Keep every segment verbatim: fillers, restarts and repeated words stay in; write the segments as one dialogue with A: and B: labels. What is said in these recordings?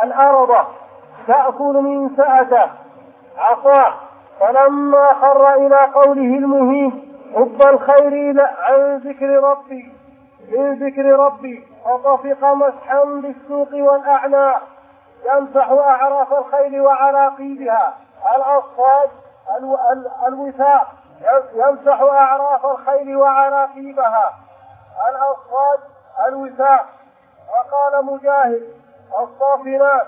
A: الأرض تأكل من سأته عصاه، فلما خر إلى قوله المهين حب الخير عن ذكر ربي من ذكر ربي فطفق مسحا بالسوق والأعناق يمسح أعراف الخيل وعراقيبها الأصفاد الوثاق يمسح أعراف الخيل وعراقيبها الأصفاد الوثاق. وقال مجاهد الصافنات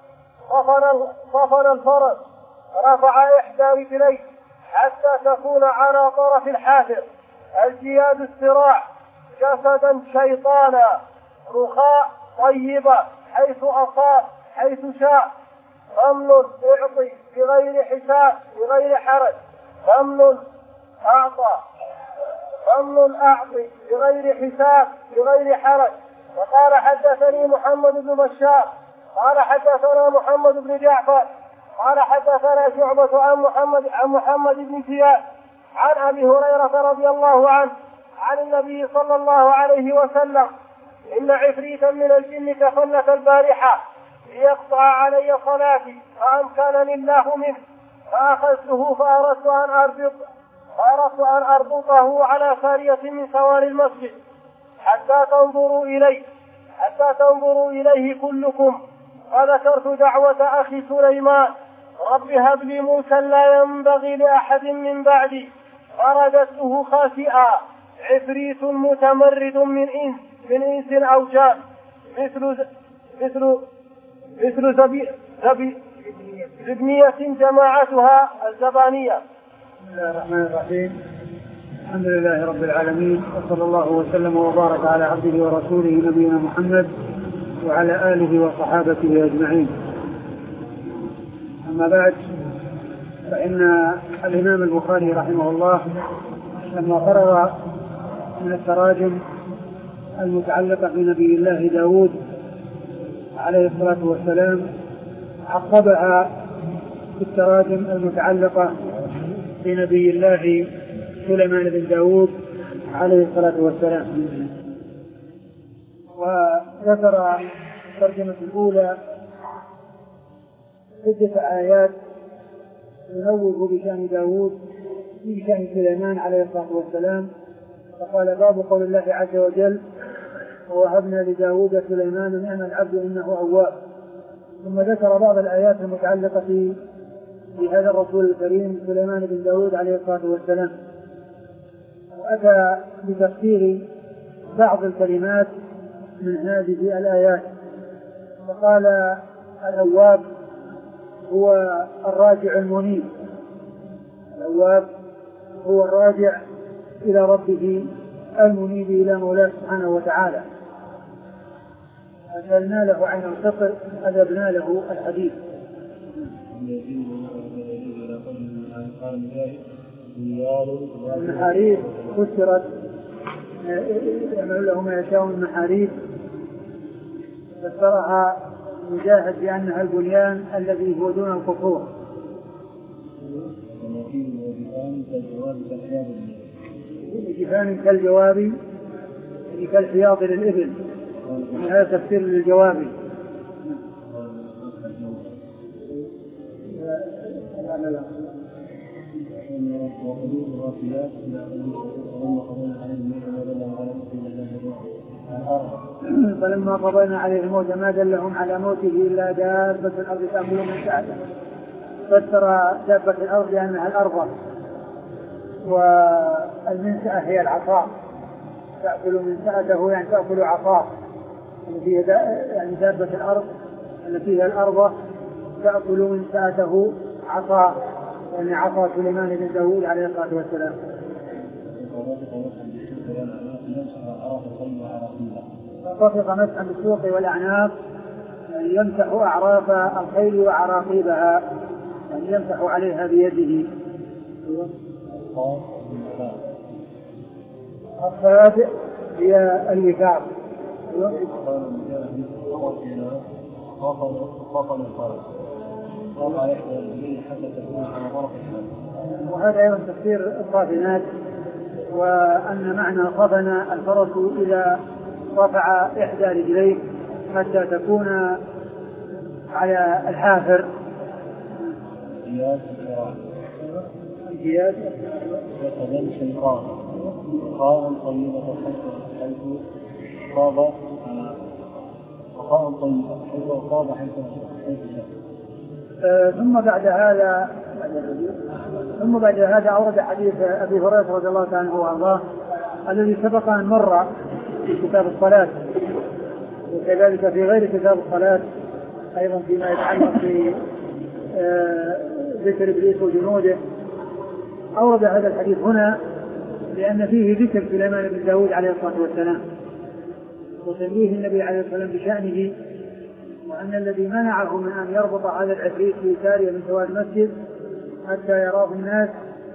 A: صفن الفرس رفع إحدى رجليه حتى تكون على طرف الحافر. الجياد السراع جسدا شيطانا رخاء طيبة حيث أصاب حيث شاء. فمن اعطي بغير حساب بغير حرج فمن أعطى فمن أعطي بغير حساب بغير حرج. وقال حدثني محمد بن بشار قال حدثنا محمد بن جعفر قال حدثنا شعبة عن محمد عن محمد بن زياد عن أبي هريرة رضي الله عنه عن النبي صلى الله عليه وسلم إن عفريتا من الجن تفلت البارحة ليقطع علي صلاتي فأمكنني الله منه فأخذته فأردت أن أربط فأردت أن أربطه على سارية من سواري المسجد حتى تنظروا إليه حتى تنظروا إليه كلكم. فذكرت دعوة أخي سليمان رب هب لي موسى لا ينبغي لأحد من بعدي فرددته خاسئا عفريت متمرد من إنس من إنس أو جان مثل مثل مثل زبي زبي زبنية جماعتها الزبانية.
B: بسم الله الرحمن الرحيم. الحمد لله رب العالمين وصلى الله وسلم وبارك على عبده ورسوله نبينا محمد وعلى آله وصحابته أجمعين. أما بعد، فإن الإمام البخاري رحمه الله لما فرغ من التراجم المتعلقة بنبي الله داود عليه الصلاة والسلام عقبها بالتراجم المتعلقة بنبي الله سليمان بن داود عليه الصلاة والسلام. وذكر الترجمة الأولى عدة آيات ينوه بشأن داود في شأن سليمان عليه الصلاة والسلام. فقال باب قول الله عز وجل ووهبنا لداود سليمان نعم العبد إنه أواب. ثم ذكر بعض الآيات المتعلقة بهذا الرسول الكريم سليمان بن داود عليه الصلاة والسلام، وأتى بتفسير بعض الكلمات من هذه الآيات. فقال الأواب هو الراجع المنيب، الأواب هو الراجع إلى ربه المنيب إلى مولاه سبحانه وتعالى. أسألنا له عن القطر أذبنا له الحديث. المحاريب فسرت يعمل له ما يشاء من محاريب، فسرها مجاهد بأنها البنيان الذي هو دون القصور. جفان كالجواب يعني كالحياض للإبل، هذا تفسير للجواب. فلما قضينا عليه الموت ما دلهم على موته إلا دابة الأرض تأكل من سأته. فسر دابة الأرض لأنها الأرض، والمنسأة هي العصا، تأكل من سأته يعني تأكل عصاه، يعني دابة الأرض التي هي الأرض تأكل من سأته عصا، يعني عصا سليمان بن داود عليه الصلاة والسلام. فطفق مسحا بالسوق والأعناق يعني يمسح أعراف الخيل وعراقيبها، يعني يمسح عليها بيده. الصلاة هي الوثاق. وهذا أيضا تفسير الصافنات، وأن معنى صفن الفرس إذا رفع إحدى رجليه حتى تكون على الحافر.
A: جياد الصراع
B: جياد
A: جسدا شيطان خاء طيبة حيث صاب خاء طيبة حيث صاب حيث شاء.
B: ثم بعد هذا ثم بعد هذا أورد حديث أبي هريرة رضي الله عنه وأرضاه الذي سبق أن مر في كتاب الصلاة، وكذلك في غير كتاب الصلاة أيضا فيما يتعلق في ذكر إبليس وجنوده. أورد هذا الحديث هنا لأن فيه ذكر سليمان بن داود عليه الصلاة والسلام وتنبيه النبي عليه الصلاة والسلام بشأنه، وأن الذي منعه من أن يربط هذا العفريت في سارية من سواد المسجد حتى يراه الناس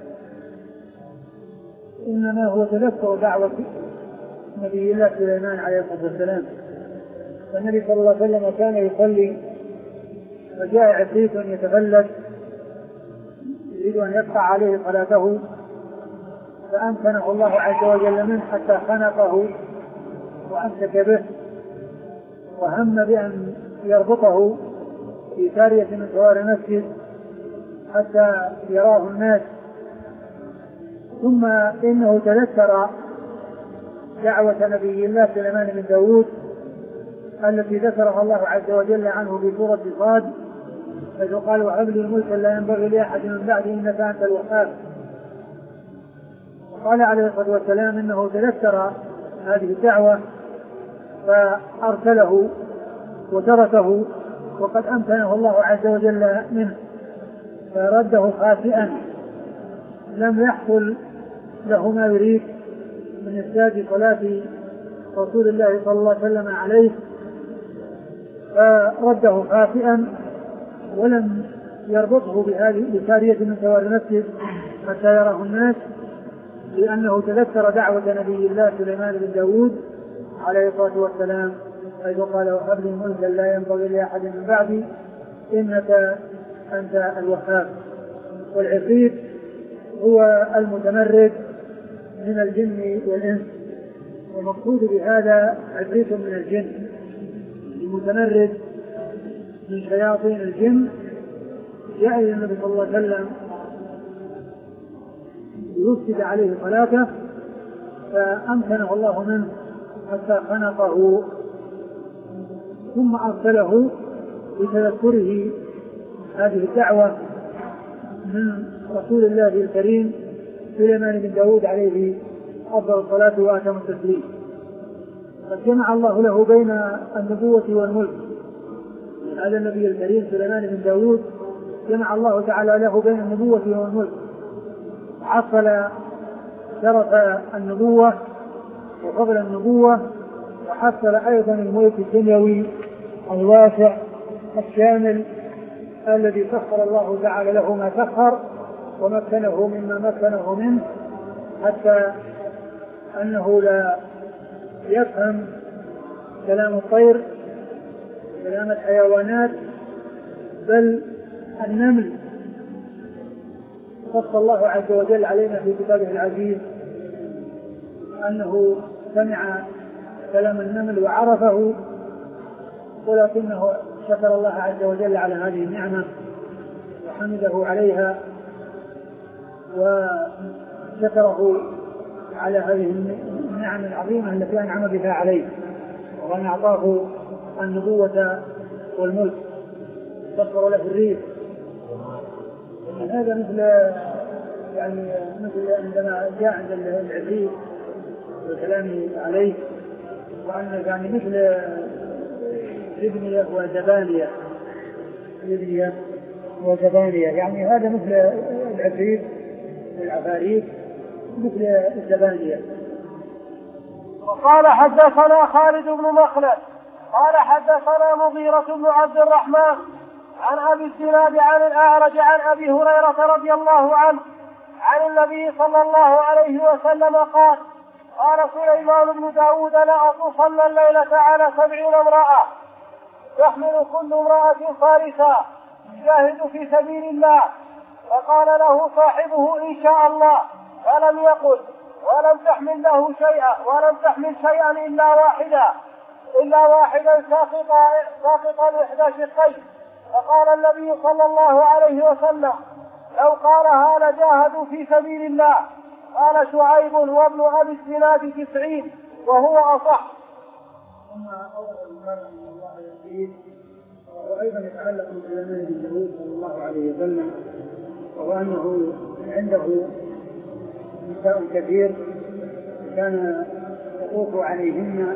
B: إنما هو تذكر دعوة نبي الله سليمان عليه الصلاة والسلام. فالنبي صلى الله عليه وسلم كان يصلي فجاء عفريت يتفلت يريد أن يقطع عليه صلاته فأمكنه الله عز وجل منه حتى خنقه وأمسك به وهم بأن يربطه في سارية من سوار المسجد حتى يراه الناس. ثم إنه تذكر دعوة نبي الله سليمان بن داود التي ذكرها الله عز وجل عنه في سورة صاد حيث قال وهب لي ملكا لا ينبغي لأحد من بعدي إنك أنت الوهاب. وقال عليه الصلاة والسلام إنه تذكر هذه الدعوة فأرسله وتركه وقد أمكنه الله عز وجل منه فرده خاسئا لم يحصل له ما يريد من إفساد صلاة رسول الله صلى الله عليه وسلم عليه فرده خاسئا ولم يربطه بهذه بسارية من سوار المسجد حتى يراه الناس لأنه تذكر دعوة نبي الله سليمان بن داود عليه الصلاة والسلام حيث قال وهب لي ملكا لا ينبغي لأحد من بعدي إنك أنت الوهاب. والعفريت هو المتمرد من الجن والإنس، والمقصود بهذا عفريت من الجن المتمرد من شياطين الجن جاء إلى النبي صلى الله عليه وسلم يفسد عليه صلاته فأمكنه الله منه حتى خنقه ثم أرسله لتذكره هذه الدعوة من رسول الله الكريم سليمان بن داود عليه أفضل الصلاة وأتم التسليم. قد جمع الله له بين النبوة والملك. هذا النبي الكريم سليمان بن داود جمع الله تعالى له بين النبوة والملك، حصل شرف النبوة وفضل النبوة وحصل أيضا الملك الدنيوي الواسع الشامل الذي سخر الله تعالى له ما سخر ومكنه مما مكنه منه حتى أنه لا يفهم كلام الطير كلام الحيوانات بل النمل. قص الله عز وجل علينا في كتابه العزيز أنه سمع كلام النمل وعرفه ولكنه شكر الله عز وجل على هذه النعمة وحمده عليها وشكره على هذه النعم العظيمة التي أنعم بها عليه وأن أعطاه النبوة والملك سخر له الريح. هذا مثل يعني مثل عندما جاء عند العفريت والكلام عليه وأن يعني مثل ابنية وزبانية ابنية وزبانية يعني هذا مثل العفريت والعفاريت مثل الزبانية.
A: وقال حدثنا خالد بن مخلد قال حدثنا مغيرة بن عبد الرحمن عن أبي الزناد عن الأعرج عن أبي هريرة رضي الله عنه عن النبي صلى الله عليه وسلم قال قال سليمان بن داود لأطوفن الليلة على سبعين امرأة تحمل كل امرأة فارسا يجاهد في سبيل الله. فقال له صاحبه إن شاء الله فلم يقل ولم تحمل له شيئا ولم تحمل شيئا إلا واحدا إلا واحدا ساقطا ساقطا إحدى شقيه فقال النبي صلى الله عليه وسلم لو قالها لجاهدوا في سبيل الله. قال شعيب وابن أبي الزناد تسعين وهو أصح.
B: ثم أورد الإمام رحمه الله الحديث وأيضا يتعلق بسليمان بن داود صلى الله عليه وسلم، وهو أنه عنده نساء كثير كان يطوف عليهن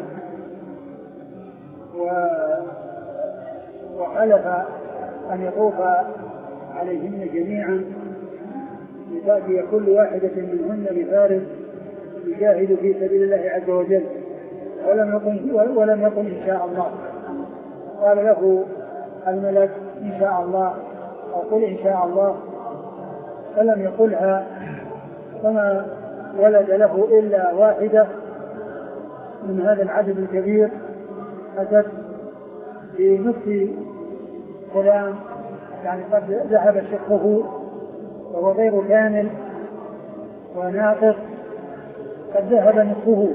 B: وحلف أن يطوف عليهن جميعا لتأتي كل واحدة منهن بفارس يجاهد في سبيل الله عز وجل، ولم يقل ولم يقل إن شاء الله. قال له الملك إن شاء الله أو قل إن شاء الله، فلم يقلها، فما ولد له إلا واحدة من هذا العدد الكبير أتت بنصف غلام، يعني قد ذهب شقه وهو غير كامل وناقص، قد ذهب نصفه.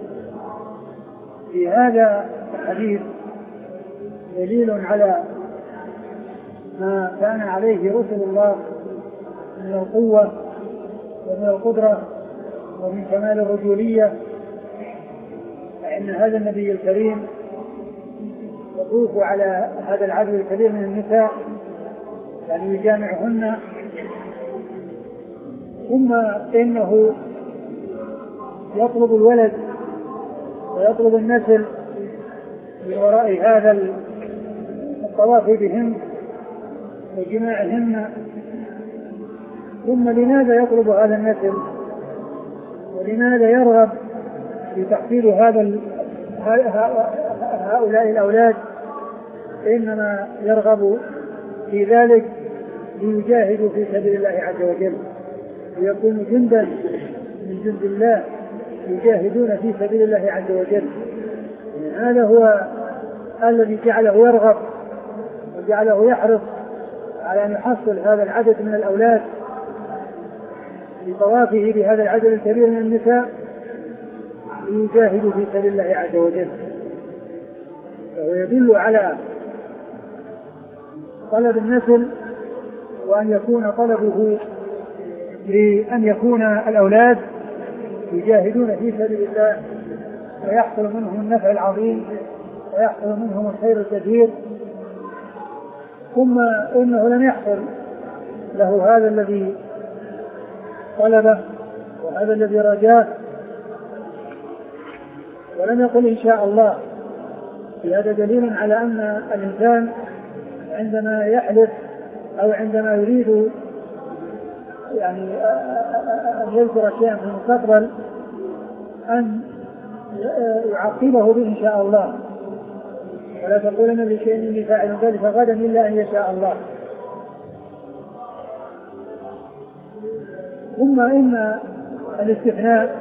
B: في هذا الحديث دليل على ما كان عليه رسل الله من القوة ومن القدرة ومن كمال الرجولية، فإن هذا النبي الكريم يطوف على هذا العدد الكبير من النساء، يعني يجامعهن، ثم إنه يطلب الولد ويطلب النسل من وراء هذا الطواف بهم وجماعهن. ثم لماذا يطلب هذا النسل ولماذا يرغب في تحصيل هذا هؤلاء الأولاد؟ إنما يرغب في ذلك ليجاهدوا في سبيل الله عز وجل، ليكونوا جندا من جند الله يجاهدون في سبيل الله عز وجل. هذا هو الذي جعله يرغب وجعله يحرص على أن يحصل هذا العدد من الأولاد لطوافه بهذا العدد الكبير من النساء ليجاهدوا في سبيل الله عز وجل. فهو يدل على طلب النسل، وأن يكون طلبه لأن يكون الأولاد يجاهدون في سبيل الله ويحصل منهم النفع العظيم ويحصل منهم الخير الكثير. ثم إنه لم يحصل له هذا الذي طلبه وهذا الذي رجاه ولم يقل إن شاء الله. في هذا دليل على أن الإنسان عندما يحلف أو عندما يريد يعني أن يذكر شيئا في المستقبل أن يعقبه به إن شاء الله، ولا تقولن لشيء إني فاعل ذلك غدا إلا أن يشاء الله. ثم إن الاستثناء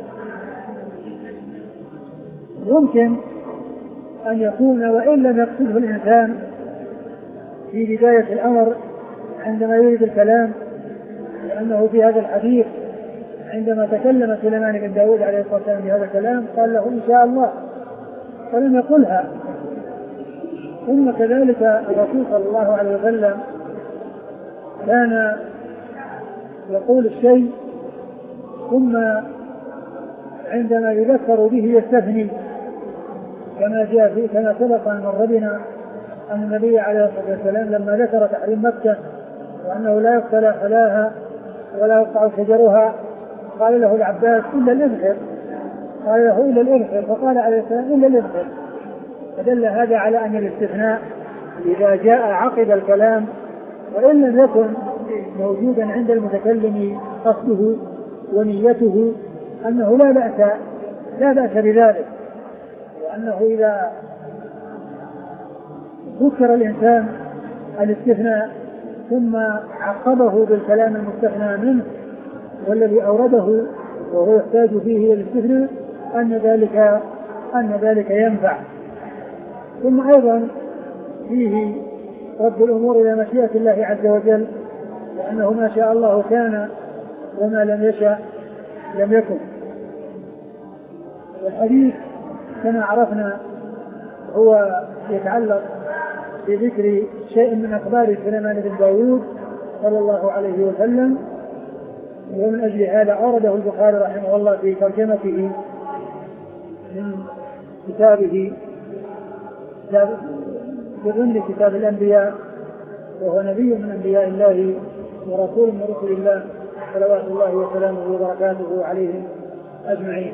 B: يمكن أن يكون وإن لم يقصده الإنسان في بداية الأمر عندما يريد الكلام، لأنه في هذا الحديث عندما تكلم سليمان بن داود عليه الصلاة والسلام بهذا الكلام قال له إن شاء الله ولم يقلها. ثم كذلك الرسول صلى الله عليه وسلم كان يقول الشيء ثم عندما يذكر به يستثني، كما جاء في كما سبق أن مر بنا أن النبي عليه الصلاة والسلام لما ذكر تحريم مكة وأنه لا يقتل خلاها ولا يقطع شجرها قال له العباس إلا الإذخر، قال له إلا الإذخر، فقال عليه السلام إلا الإذخر. فدل هذا على أن الاستثناء إذا جاء عقب الكلام وإن لم يكن موجودا عند المتكلم قصده ونيته أنه لا بأس لا بأس بذلك، وأنه إذا ذكر الإنسان الاستثناء ثم عقبه بالكلام المستثنى منه والذي أورده وهو يحتاج فيه الاستثناء أن ذلك أن ذلك ينفع. ثم أيضا فيه رد الأمور إلى مشيئة الله عز وجل، وأنه ما شاء الله كان وما لم يشاء لم يكن. والحديث كما عرفنا هو يتعلق في ذكر شيء من أخبار سليمان بن داود صلى الله عليه وسلم، ومن أجل هذا أورده البخاري رحمه الله في ترجمته من كتابه في ضمن كتاب الأنبياء، وهو نبي من أنبياء الله ورسول من رسل الله صلوات الله وسلامه وبركاته عليهم أجمعين.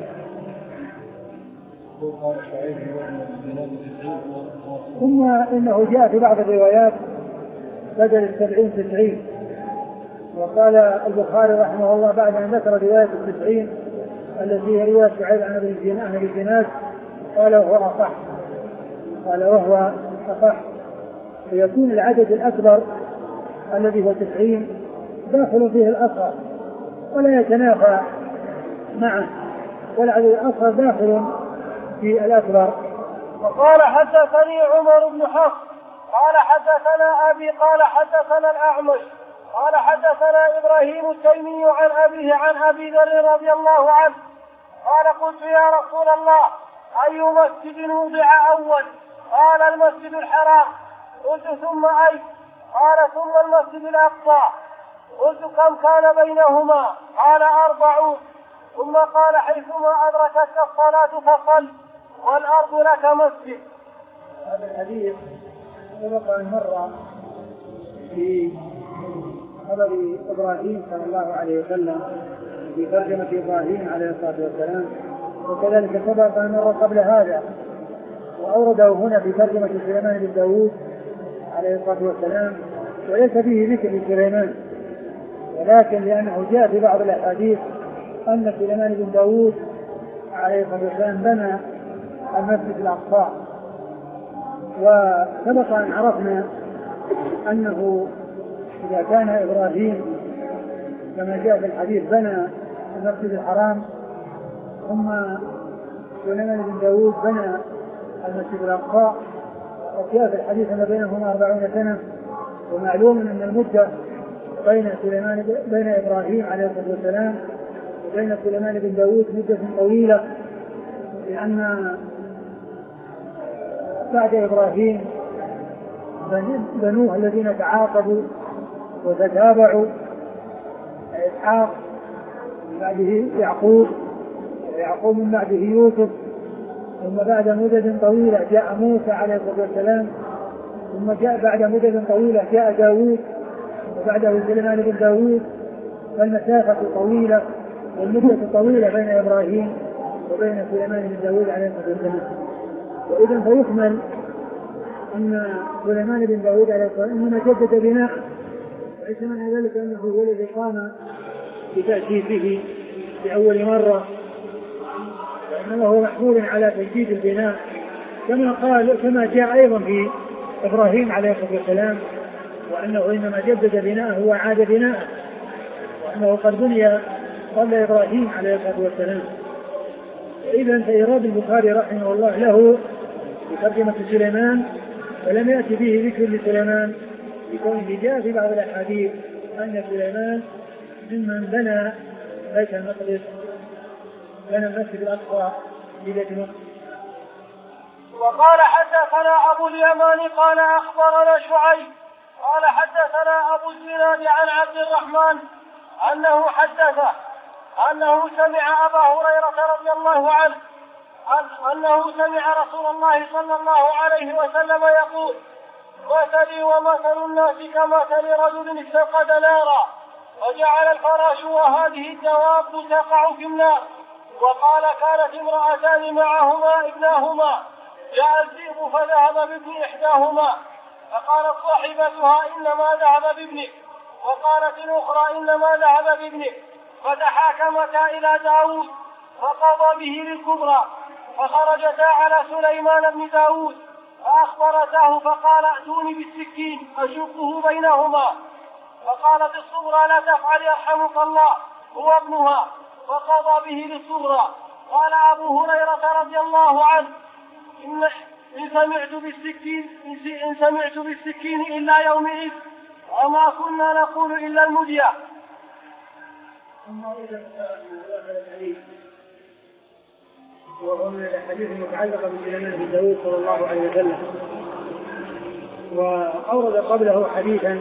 B: ثم إنه جاء في بعض الروايات بدل السبعين تسعين، وقال البخاري رحمه الله بعد أن ذكر رواية التسعين التي هي رواية شعيب عن أبي الجناس قال وهو أصح قال وهو أصح فيكون العدد الأكبر الذي هو تسعين داخل فيه الأصغر ولا يتنافى معه، والعدد الأصغر داخل في الأكبر.
A: وقال حدثني عمر بن حفص قال حدثنا أبي قال حدثنا الأعمش قال حدثنا إبراهيم التيمي عن أبيه عن أبي ذر رضي الله عنه قال قلت يا رسول الله أي مسجد وضع أول؟ قال المسجد الحرام. قلت ثم أي؟ قال ثم المسجد الأقصى. قلت كم كان بينهما؟ قال أربعون. ثم قال حيثما أدركتك الصلاة فصل والأرض لك مسجد.
B: هذا الحديث سبق أن مر في خبر إبراهيم صلى الله عليه وسلم في ترجمة إبراهيم عليه الصلاة والسلام، وكذلك سبق أن مر قبل هذا وأورده هنا في ترجمة سليمان بن داود عليه الصلاة والسلام، وليس فيه ذكر سليمان، ولكن لأنه جاء في بعض الأحاديث أن سليمان بن داود عليه الصلاة والسلام بنى المسجد الأقصى. وسبق أن عرفنا أنه إذا كان إبراهيم كما جاء في الحديث بنى المسجد الحرام، ثم سليمان بن داود بنى المسجد الأقصى، وجاء في الحديث أن بينهما أربعون سنة، ومعلوم أن المدة بين سليمان بين إبراهيم عليه الصلاة والسلام وبين سليمان بن داود مدة طويلة، لأن بعد إبراهيم بنوه الذين تعاقبوا وتتابعوا إسحاق من بعده يعقوب، ويعقوب من بعده يوسف، ثم بعد مدة طويلة جاء موسى عليه الصلاة والسلام، ثم جاء بعد مدة طويلة جاء داود، وبعده سليمان بن داود. فالمسافة طويلة والمدة طويلة بين إبراهيم وبين سليمان بن داود عليه الصلاة والسلام. وإذا فيحمل أن سليمان بن داود عليه الصلاة والسلام إنما جدد بناء، وليس من ذلك أنه هو الذي قام بتأسيسه لأول مرة، وإنما هو محمول على تجديد البناء، كما قال كما جاء أيضا في إبراهيم عليه الصلاة والسلام، وأنه إنما جدد بناءه وعاد بناءه، وأنه قد بني قبل إبراهيم عليه الصلاة والسلام. إذا فإيراد البخاري رحمه الله له في ترجمة سليمان ولم يأتي به ذكر لسليمان، لكونه جاء في بعض الأحاديث أن سليمان ممن بنى بيت المقدس، بنى المسجد الأقصى في بيت المقدس.
A: وقال حدثنا أبو اليمان قال أخبرنا شعيب قال حدثنا أبو الزناد عن عبد الرحمن أنه حدثه أنه سمع أبا هريرة رضي الله عنه أنه سمع رسول الله صلى الله عليه وسلم يقول: مثلي ومثل الناس كمثل رجل استوقد نارا وجعل الفراش وهذه الدواب تقع في النار. وقال: كانت امرأتان معهما ابناهما، جاء الذئب فذهب بابن إحداهما، فقالت صاحبتها: إنما ذهب بابنك، وقالت الأخرى: إنما ذهب بابنك، فتحاكمتا إلى داود فقضى به للكبرى، فخرجتا على سليمان بن داود فأخبرتاه فقال: ائتوني بالسكين أشقه بينهما. فقالت الصغرى: لا تفعل يرحمك الله، هو ابنها، فقضى به للصغرى. قال أبو هريرة رضي الله عنه: إن إن سمعت بالسكين إن سمعت بالسكين إلا يومئذ، وما كنا نقول إلا المدية.
B: وهو من الأحاديث المتعلقة بسليمان بن داود صلى الله عليه وسلم، وأورد قبله حديثا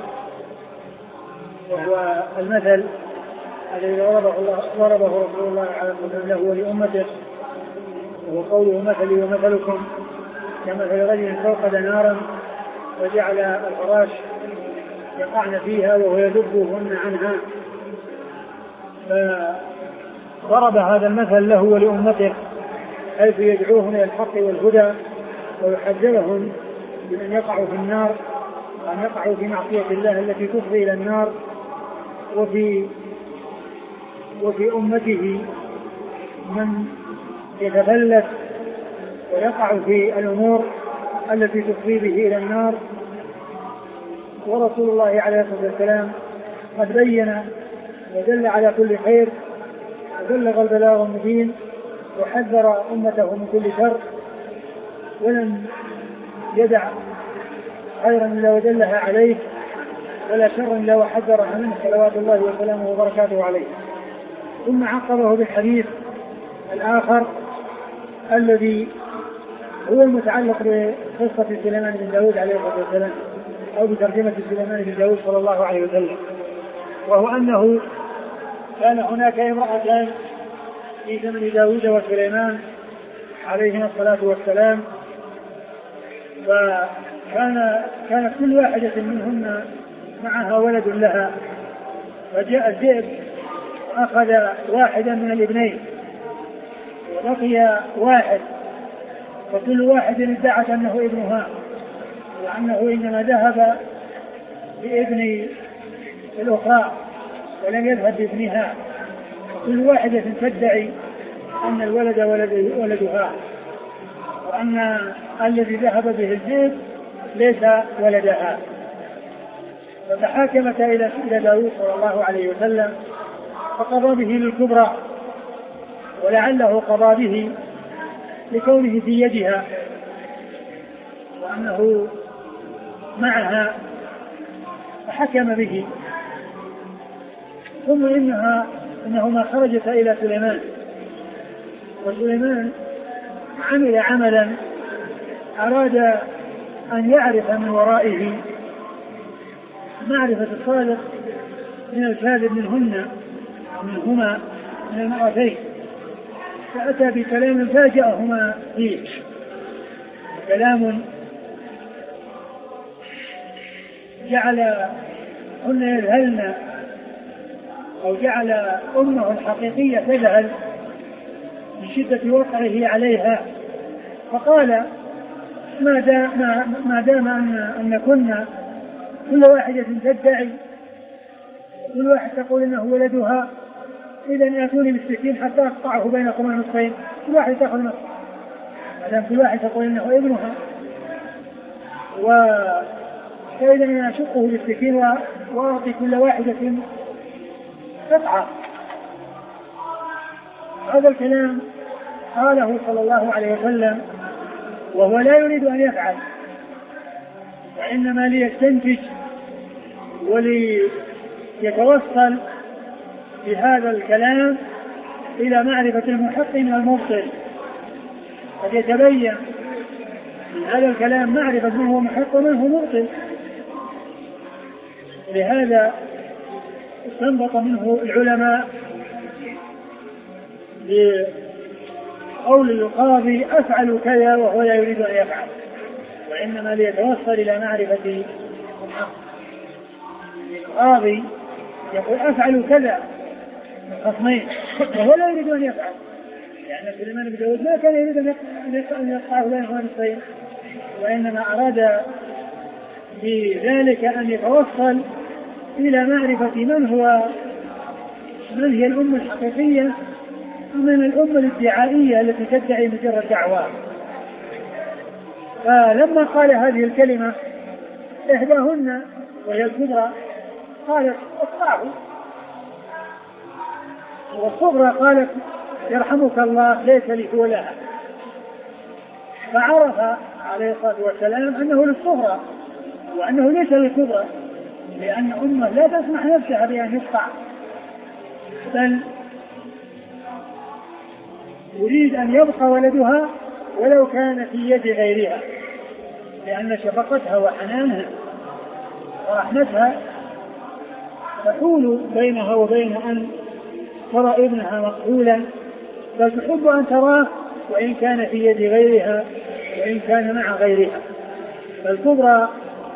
B: وهو المثل الذي ضربه الله ضربه رسول الله عليه الصلاة والسلام له ولأمته، وهو قوله مثلي ومثلكم كمثل رجل توقد نارا وجعل الفراش يقعن فيها وهو يذبهن عنها، فضرب هذا المثل له ولأمته حيث يدعوهم إلى الحق والهدى ويحذرهم من أن يقعوا في النار، أن يقعوا في معصية الله التي تفضي إلى النار، وفي وفي أمته من يتفلت ويقع في الأمور التي تفضي به إلى النار. ورسول الله عليه الصلاة والسلام قد بين ودل على كل خير وبلغ البلاغ المبين وحذر أمته من كل شر، ولم يدع خيرا إلا ودلها عليه ولا شرا إلا وحذرها منه صلوات الله وسلامه وبركاته عليه. ثم عقبه بالحديث الآخر الذي هو المتعلق بقصة سليمان بن داود عليه الصلاة والسلام أو بترجمة سليمان بن داود صلى الله عليه وسلم، وهو أنه كان هناك امرأتان في زمن داود وسليمان عليهما الصلاة والسلام، وكان كانت كل واحدة منهن معها ولد لها، فجاء الذئب أخذ واحدا من الابنين وبقي واحد، فكل واحد ادعت أنه ابنها وأنه إنما ذهب بابن الأخرى ولم يذهب بابنها، كل واحدة تدعي أن الولد ولد ولدها وأن الذي ذهب به الذئب ليس ولدها. فتحاكمت إلى داود صلى الله عليه وسلم فقضى به للكبرى، ولعله قضى به لكونه في يدها وأنه معها فحكم به. ثم إنها إنهما خرجتا إلى سليمان، وسليمان عمل عملا أراد أن يعرف من ورائه معرفة الصادق من الكاذب منهن منهما من المرأتين، فأتى بكلام فاجأهما فيه، كلام جعل هن يذهلن أو جعل أمه الحقيقية تذهل من شدة وقعه عليها، فقال ما دام, ما دام أن, أن كنا كل واحدة تدعي كل واحد تقول إنه ولدها، إذن يأتوني بالسكين حتى أقطعه بينكما نصفين، كل واحد تأخذ نصف، ما كل واحد تقول إنه ابنها، فإذا أنا أشقه بالسكين وأعطي كل واحدة قطعة. هذا الكلام قاله صلى الله عليه وسلم وهو لا يريد أن يفعل، وإنما ليستنتج وليتوصل بهذا الكلام إلى معرفة المحق من المبطل، قد يتبين من هذا الكلام معرفة من هو محق ومن هو مبطل. لهذا استنبط منه العلماء بقول القاضي أفعل كذا وهو لا يريد أن يفعل، وإنما ليتوصل إلى معرفة الحق. القاضي يقول أفعل كذا من خصمين وهو لا يريد أن يفعل، لأن سليمان بن داود ما كان يريد أن يقطعه بينهما نصفين، وإنما أراد بذلك أن يتوصل إلى معرفة من هو من هي الأمة الحقيقية ومن الأمة الادعائية التي تدعي مجرد دعوى. فلما قال هذه الكلمة إحداهن وهي الكبرى قالت اقطعه، والصغرى قالت يرحمك الله ليس لي هو لها، فعرف عليه الصلاة والسلام أنه للصغرى وأنه ليس للكبرى، لأن أمه لا تسمح نفسها بأن يقطع، بل يريد أن يبقى ولدها ولو كان في يد غيرها، لأن شفقتها وحنانها ورحمتها تحول بينها وبين أن ترى ابنها مقتولا، بل تحب أن تراه وإن كان في يد غيرها وإن كان مع غيرها. فالكبرى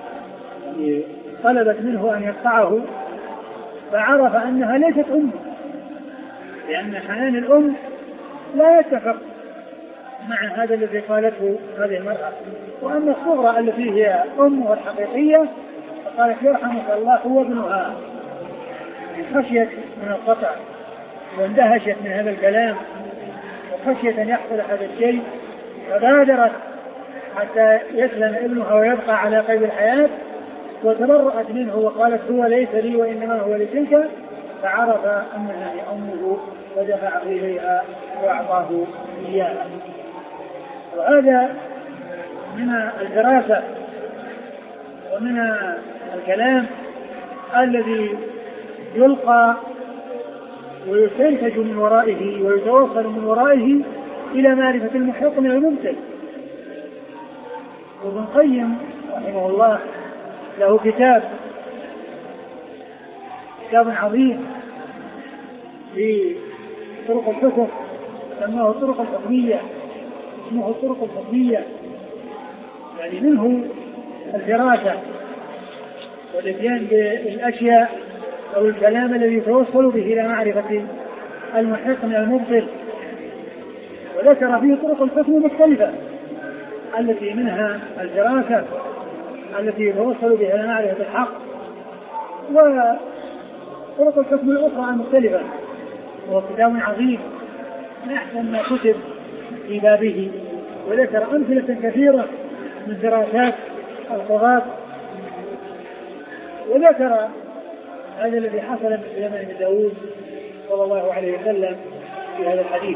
B: طلبت منه أن يقطعه فعرف أنها ليست أمه، لأن حنان الأم لا يتفق مع هذا الذي قالته هذه المرأة. وأما الصغرى التي هي أمها الحقيقية فقالت يرحمك الله هو ابنها، خشيت من القطع واندهشت من هذا الكلام وخشيت أن يحصل هذا الشيء، فبادرت حتى يسلم ابنها ويبقى على قيد الحياة، وتبرأت منه وقالت هو ليس لي وإنما هو لتلك، فعرف أنها هي أمه ودفع إليها وأعطاه إياها. وهذا من الدراسة ومن الكلام الذي يلقى ويستنتج من ورائه ويتوصل من ورائه إلى معرفة المحق من الممتل. وابن القيم رحمه الله له كتاب كتاب عظيم في طرق الحكم سماه الطرق الحكمية اسمه الطرق الحكمية، يعني منه الدراسة والاتيان بالأشياء أو الكلام الذي يتوصل به إلى معرفة المحق من المبطل. وذكر فيه طرق الحكم مختلفة التي منها الدراسة التي يتوصل بها إلى معرفة الحق، وطرق الحكم الأخرى مختلفة. وهو كتاب عظيم من أحسن ما كتب في بابه، وذكر أمثلة كثيرة من دراسات القضاة، وذكر هذا الذي حصل من سليمان بن داود صلى الله عليه وسلم في هذا الحديث.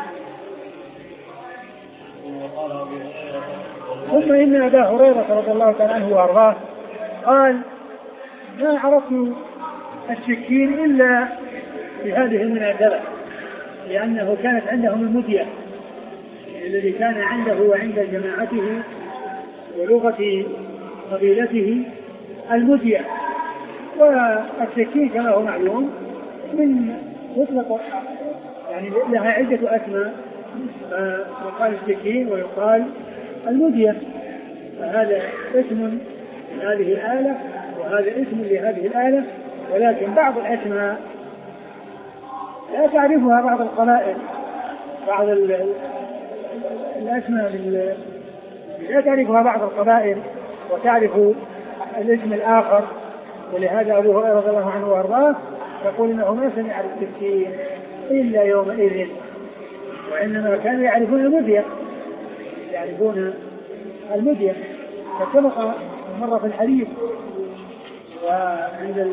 B: ثم إن أبا هريرة رضي الله تعالى عنه وأرضاه قال ما عرفت السكين إلا في هذه المناسبة، لأنه كانت عندهم المدية الذي كان عنده وعند جماعته ولغة قبيلته المدية. والسكين كما هو معلوم من مطلق يعني لها عدة أسماء، ويقال السكين ويقال المدية، فهذا اسم لهذه الآلة وهذا اسم لهذه الآلة، ولكن بعض الأسماء لا تعرفها بعض القبائل، بعض الأسماء لا تعرفها بعض القبائل وتعرف الاسم الآخر. ولهذا أبو هريرة رضي الله عنه وأرضاه يقول إنه ما سمع السكين إلا يومئذ، وإنما كانوا يعرفون المدية يعرفون المدية. فسبق مرة في الحديث وعند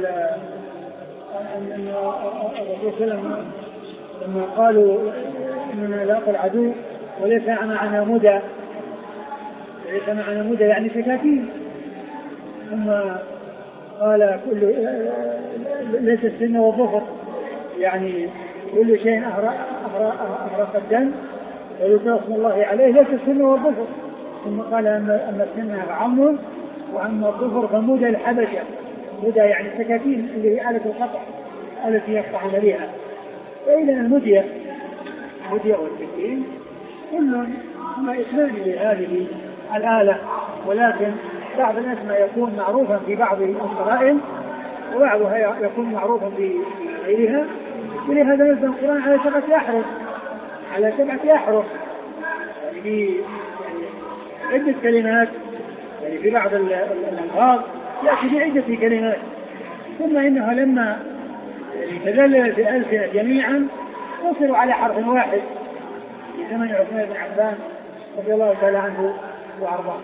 B: الرسول صلى الله عليه وسلم لما قالوا إننا لاقى العدو وليس معنا مدى، ليس معنا مدى يعني سكاكين، ثم قال كل ليس السن والظفر يعني كل شيء أهرق الدم ويذكر اسم الله عليه ليس السن والظفر، ثم قال أما السن فعم وأما الظفر فمدى الحبشة، مدى يعني سكاكين اللي هي آلة القطع التي يقطعون بها. فإذا المدية المدية والسكين كل هما اسمان لهذه الآلة، ولكن بعض الأسماء يكون معروفا في بعض القبائل وبعضها يكون معروفا في غيرها. ولهذا نزل القرآن على سبعة أحرف على سبعة أحرف يعني في عدة كلمات، يعني في بعض الألفاظ يأتي بعدة كلمات. ثم إنها لما تذللت الألسنة جميعا وصلوا على حرف واحد في زمن عثمان بن عفان رضي الله تعالى عنه وأرضاه.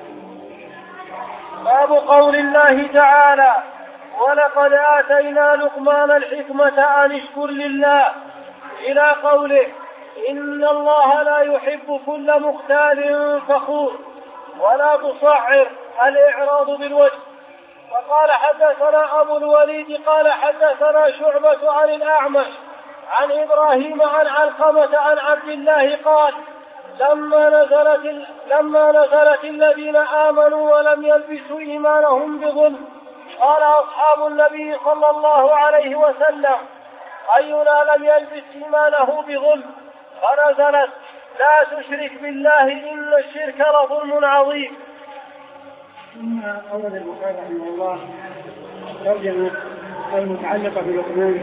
A: باب قول الله تعالى ولقد آتينا لقمان الحكمة أن اشكر لله إلى قوله إن الله لا يحب كل مختال فخور ولا تصعر الإعراض بالوجه. وقال حدثنا أبو الوليد قال حدثنا شعبة عن الأعمش عن إبراهيم عن علقمة عن عبد الله قال لما نزلت, لما نزلت الذين آمنوا ولم يلبسوا إيمانهم بظلم قال أصحاب النبي صلى الله عليه وسلم أينا لم يلبس إيمانه بظلم فنزلت لا تشرك بالله إن الشرك لظلم عظيم.
B: ثم أورد البخاري رحمه الله ترجمة المتعلقة بلقمان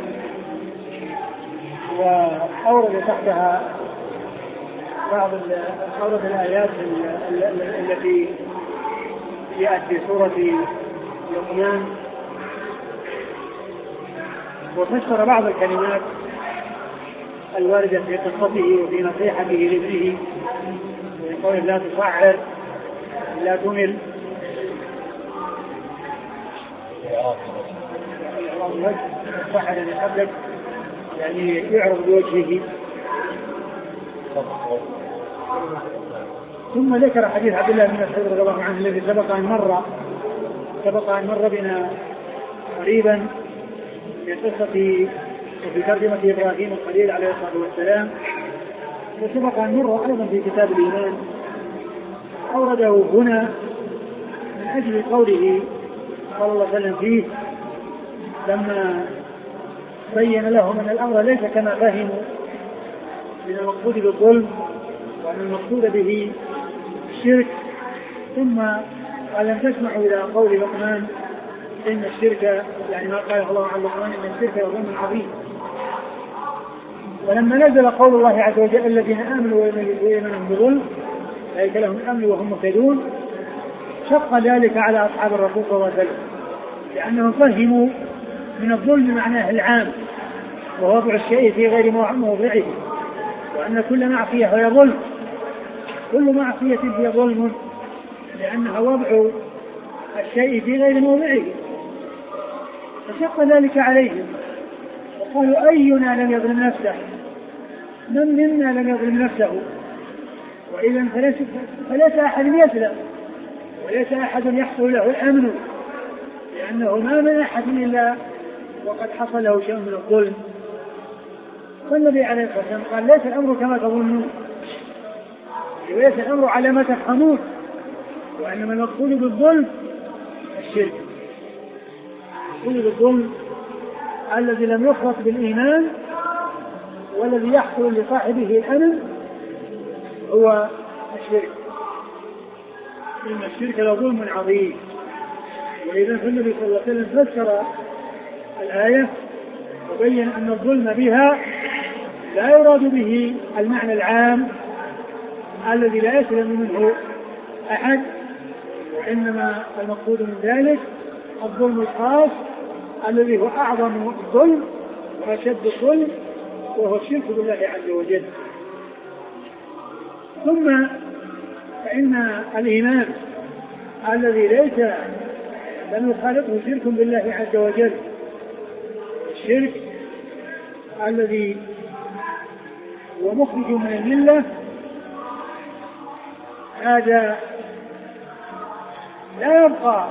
B: وأورد تحتها بعض أورد الآيات التي جاءت في سورة لقمان وفسر بعض الكلمات الواردة في قصته وفي نصيحته لابنه ويقول لا تصعر لا تمل تصعر يعني قبلك يعني يعرض بوجهه. ثم ذكر حديث عبد الله بن مسعود رضي الله عنه الذي سبق أن مر سبق أن مر بنا قريبا في قصة وفي ترجمة إبراهيم الخليل عليه الصلاة والسلام وسبق أن مر أيضا في كتاب الإيمان. أورده هنا من أجل قوله صلى الله عليه وسلم فيه لما بين لهم أن الأمر ليس كما فهموا من المقصود بالظلم وأن المقصود به الشرك. ثم قال لم تسمعوا إلى قول لقمان إن الشرك يعني ما قال الله عن لقمان إن الشرك لظلم عظيم. ولما نزل قول الله عز وجل الذين آمنوا ويلبسوا إيمانهم بظلم ليس لهم الأمن وهم مهتدون شق ذلك على أصحاب الرسول صلى الله عليه وسلم لأنهم فهموا من الظلم معناه العام ووضع الشيء في غير موضعه وأن كل معصية هي ظلم كل معصية هي ظلم لأنها وضع الشيء في غير موضعه فشق ذلك عليهم وقالوا أينا لم يظلم نفسه من منا لم يظلم نفسه وإذا فليس, فليس أحد يسلم وليس أحد يحصل له الأمن لأنه ما من أحد إلا وقد حصل له شيء من الظلم. والنبي عليه الصلاة والسلام قال ليس الأمر كما تظنون وليس الأمر على ما تفهمون وإنما المقصود بالظلم الشرك المقصود بالظلم الذي لم يخلط بالإيمان والذي يحصل لصاحبه الأمن هو الشرك إن الشرك لظلم عظيم. وإذا النبي صلى الله عليه وسلم فسر الآية وبين أن الظلم بها لا يراد به المعنى العام الذي لا يسلم منه أحد وإنما المقصود من ذلك الظلم الخاص الذي هو أعظم الظلم وأشد الظلم وهو الشرك بالله عز وجل. ثم فإن الإيمان الذي ليس لم يخالطه شرك بالله عز وجل الشرك الذي هو مخرج من الملة هذا لا يبقى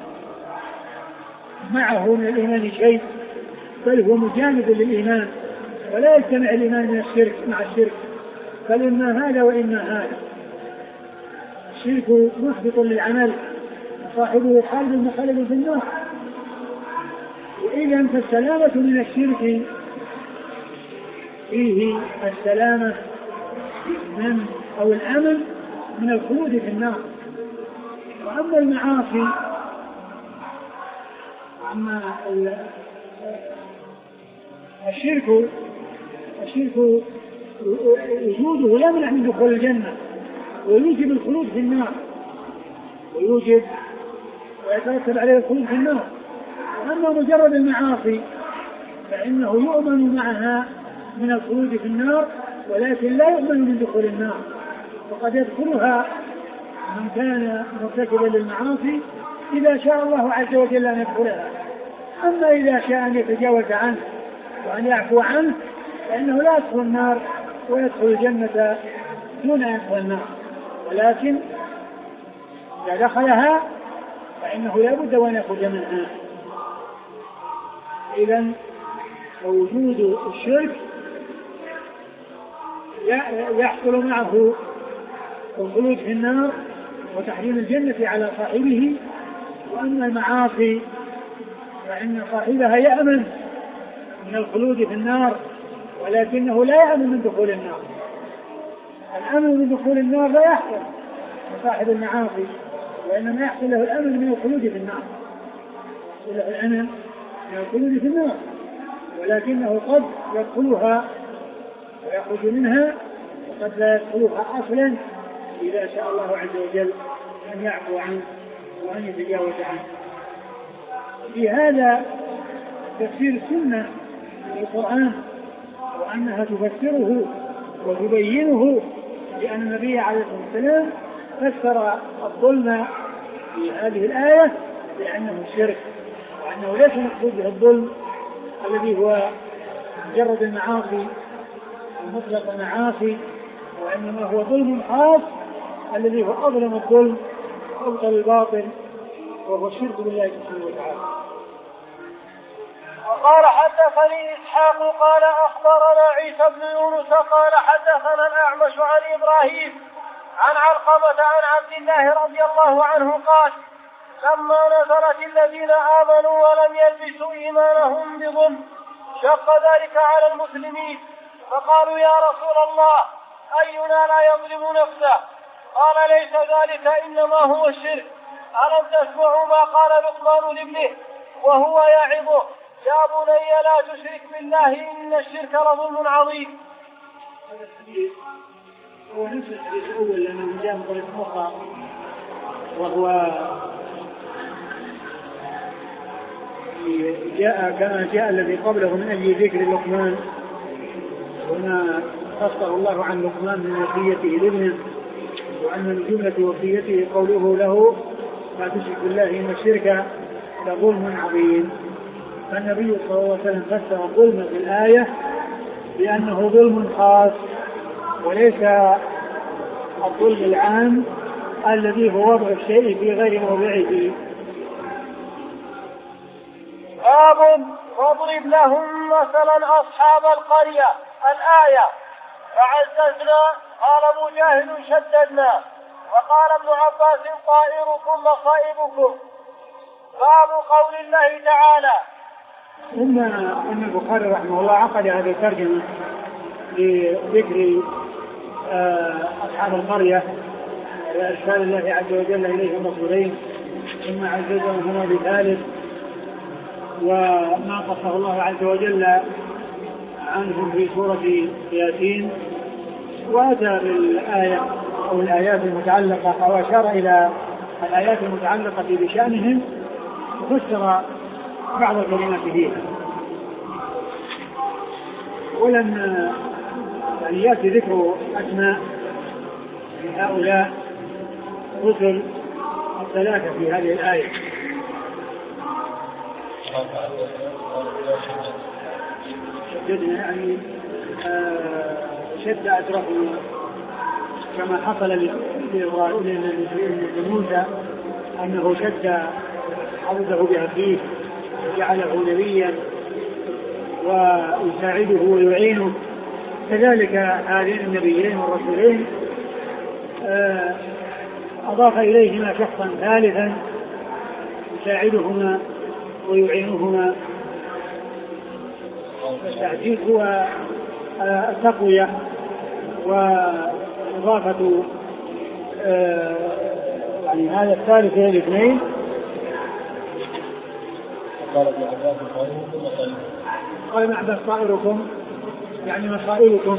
B: معه من الإيمان شيء بل هو مجانب للإيمان ولا يجتمع الإيمان من الشرك مع الشرك بل إما هذا وإما هذا. الشرك محبط للعمل صاحبه خالد مخلد في النار. وإذا فالسلامة من الشرك فيه السلامة من أو الأمن من الخلود في النار. وأما المعاصي أما الشرك الشرك وجوده لا يمنع من دخول الجنة ويوجب الخلود في النار ويوجب ويترتب عليه الخلود في النار. أما مجرد المعاصي فإنه يؤمن معها من الخلود في النار ولكن لا يؤمن من دخول النار وقد يدخلها من كان مرتكبا للمعاصي إذا شاء الله عز وجل أن يدخلها. أما إذا شاء أن يتجاوز عنه وأن يعفو عنه فإنه لا يدخل النار ويدخل الجنة دون أن يدخل النار. ولكن إذا دخلها فإنه لا بد وأن يخرج منها. إذن وجود الشرك يحصل معه والخلود في النار وتحريم الجنة على صاحبه. وأما المعاصي فإن صاحبها يأمن من الخلود في النار ولكنه لا يأمن من دخول النار. الأمن من دخول النار لا يحصل لصاحب المعاصي، وإنما يحصل له الأمن من الخلود في النار، يحصل له الأمن من الخلود في النار، ولكنه قد يدخلها ويخرج منها، وقد لا يدخلها أصلا إذا شاء الله عز وجل أن يعفو عنه وأن يتجاوز عنه. في هذا تفسير السنة للقرآن، وأنها تفسره وتبينه، لأن النبي عليه الصلاة والسلام فسر الظلم في هذه الآية بأنه الشرك، وأنه ليس مقصود به الظلم الذي هو مجرد المعاصي ومطلق المعاصي، وإنما هو ظلم خاص الذي هو أظلم الظلم وأبطل الباطل، وهو الشرك بالله سبحانه وتعالى.
A: وقال حدثني إسحاق قال أخبرنا عيسى بن يونس قال حدثنا الأعمش عن إبراهيم عن علقمة عن عبد الله رضي الله عنه قال لما نزلت الذين آمنوا ولم يلبسوا إيمانهم بظلم شق ذلك على المسلمين، فقالوا يا رسول الله أينا لا يظلم نفسه؟ قال ليس ذلك إنما هو الشرك. ألم تسمعوا ما قال لقمان لابنه وهو يعظه يا بني لا تشرك بالله إن الشرك لظلم عظيم.
B: هذا الحديث هو نفس الحديث الأول لأنه جاء من طريق أخرى، وهو جاء كما جاء الذي قبله من أجل ذكر لقمان، هنا خصه الله عن لقمان من وصيته لابنه، وأن من جملة وصيته قوله له لا تشرك بالله إن الشرك لظلم عظيم. فالنبي صلى الله عليه وسلم فسر الظلم في الآية بأنه ظلم خاص وليس الظلم العام الذي هو وضع الشيء في غير موضعه.
A: باب واضرب لهم مثلا أصحاب القرية الآية. فعززنا قال مجاهد شددنا، وقال ابن عباس طائركم مصائبكم. باب قول الله تعالى.
B: ثم أن البخاري رحمه الله عقد هذه الترجمة لذكر أصحاب القرية وإرسال الله عز وجل إليهم رسولين، ثم عززهم هنا بثالث وما قصه الله عز وجل عنهم في سورة ياسين، وأتى بالآية أو الآيات المتعلقة أو أشار إلى الآيات المتعلقة بشأنهم وفسر بعض الكلمات فيها. ولم يعني يأتي ذكر أسماء هؤلاء الرسل الثلاثة في هذه الآية. شددنا يعني آه شد أدركه كما حصل لموسى أنه شد حوزه بأخيه وجعله نبيا ويساعده ويعينه، كذلك هذين النبيين والرسولين آه أضاف إليهما شخصا ثالثا يساعدهما ويعينهما. التعزيز هو التقوية وإضافة يعني هذا الثالث إلى الاثنين. قال ابن عباس طائركم يعني مصائركم.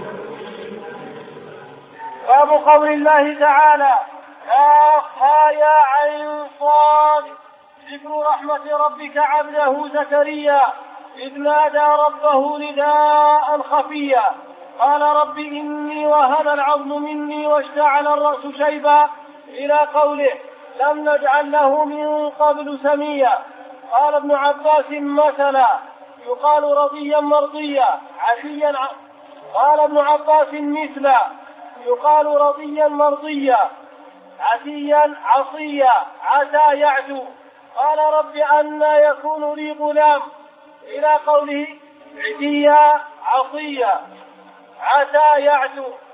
A: باب قول الله تعالى كافها يا عين صاد ذكر رحمة ربك عبده زكريا إذ نادى ربه نداء خفيا قال رب إني وهن العظم مني واشتعل الرأس شيبا إلى قوله لم نجعل له من قبل سميا. قال ابن عباس مثلا يقال رضيا مرضيا عسيا. قال ابن عباس مثلا يقال رضيا مرضيا عسيا عصيا عسى يعدو. قال رب أنى يكون لي غلام إلى قوله عديا عصيا عسى يعدو.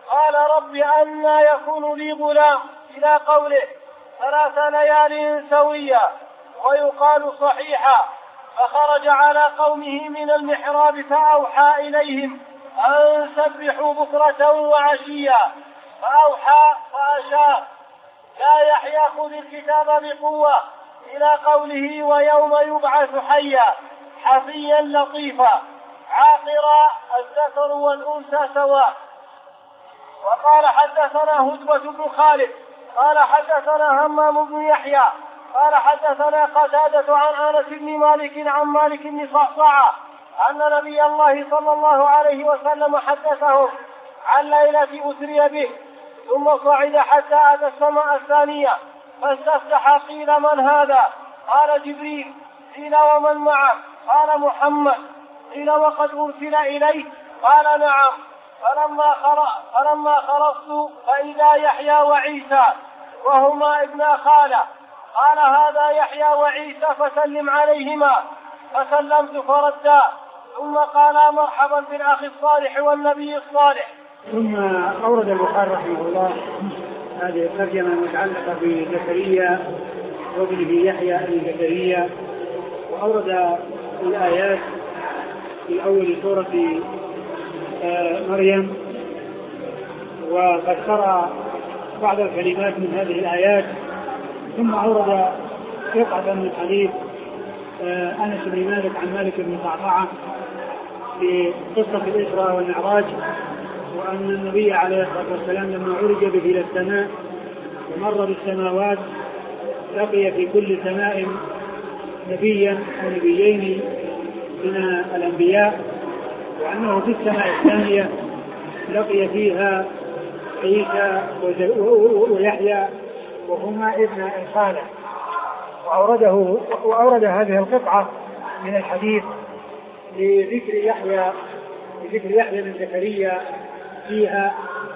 A: قال رب أنى يكون لي غلام إلى قوله ثلاث ليال سوية ويقال صحيحا. فخرج على قومه من المحراب فأوحى إليهم أن سبحوا بكرة وعشيا فأوحى فأشار يا يحيى خذ الكتاب بقوة إلى قوله ويوم يبعث حيا حفيا لطيفا عاقرا الذكر والأنثى سواء. وقال حدثنا هدبة بن خالد قال حدثنا همام بن يحيى قال حدثنا قتادة عن أنس بن مالك عن مالك بن صعصعة أن نبي الله صلى الله عليه وسلم حدثهم عن ليلة أسري به ثم صعد حتى أتى السماء الثانية فاستفتح قيل من هذا؟ قال جبريل. قيل ومن معه؟ قال محمد. قيل وقد أرسل إليه؟ قال نعم. فلما فلما خرجت فإذا يحيى وعيسى وهما ابن خالة. قال هذا يحيى وعيسى فسلم عليهما فسلمت فردا ثم قال مرحبا بالأخ الصالح والنبي الصالح.
B: ثم أورد البخاري رحمه الله هذه الترجمة المتعلقة بزكريا وابنه يحيى بن زكريا، وأورد الآيات في أول سورة مريم، وفسر بعض الكلمات من هذه الآيات، ثم أورد قطعة من حديث أنس بن مالك عن مالك بن صعصعة في قصة الإسراء والمعراج، وأن النبي عليه الصلاة والسلام لما عرج به إلى السماء ومر بالسماوات لقي في كل سماء نبيا أو نبيين من الأنبياء، وأنه في السماء الثانية لقي فيها عيسى ويحيى وهما ابن الخالة. وأورده وأورد هذه القطعة من الحديث لذكر يحيى لذكر يحيى بن زكريا فيها،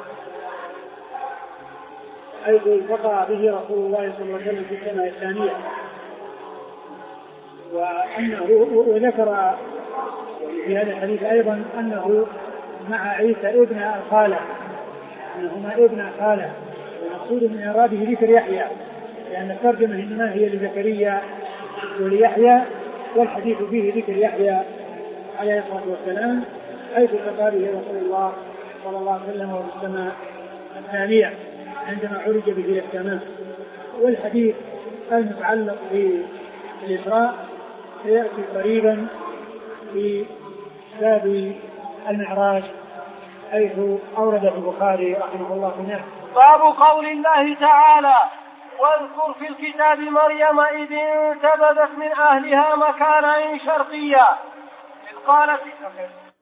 B: حيث التقى به رسول الله صلى الله عليه وسلم في السماء الثانية، وأنه وذكر في هذا الحديث أيضا أنه مع عيسى ابن الخالة، أنهما ابن الخالة، والمقصود من إراده ذكر يحيى، لأن الترجمة إنما هي لزكريا وليحيى، والحديث فيه ذكر يحيى عليه الصلاة والسلام حيث التقى به رسول الله صلى الله عليه وسلم وفي السماء الثانية عندما عرج به إلى السماء. والحديث المتعلق بالإسراء سيأتي قريبا في باب المعراج حيث أورده البخاري رحمه الله في نفسه.
A: باب قول الله تعالى واذكر في الكتاب مريم إذ انتبذت من أهلها مكانا شرقيا إذ قالت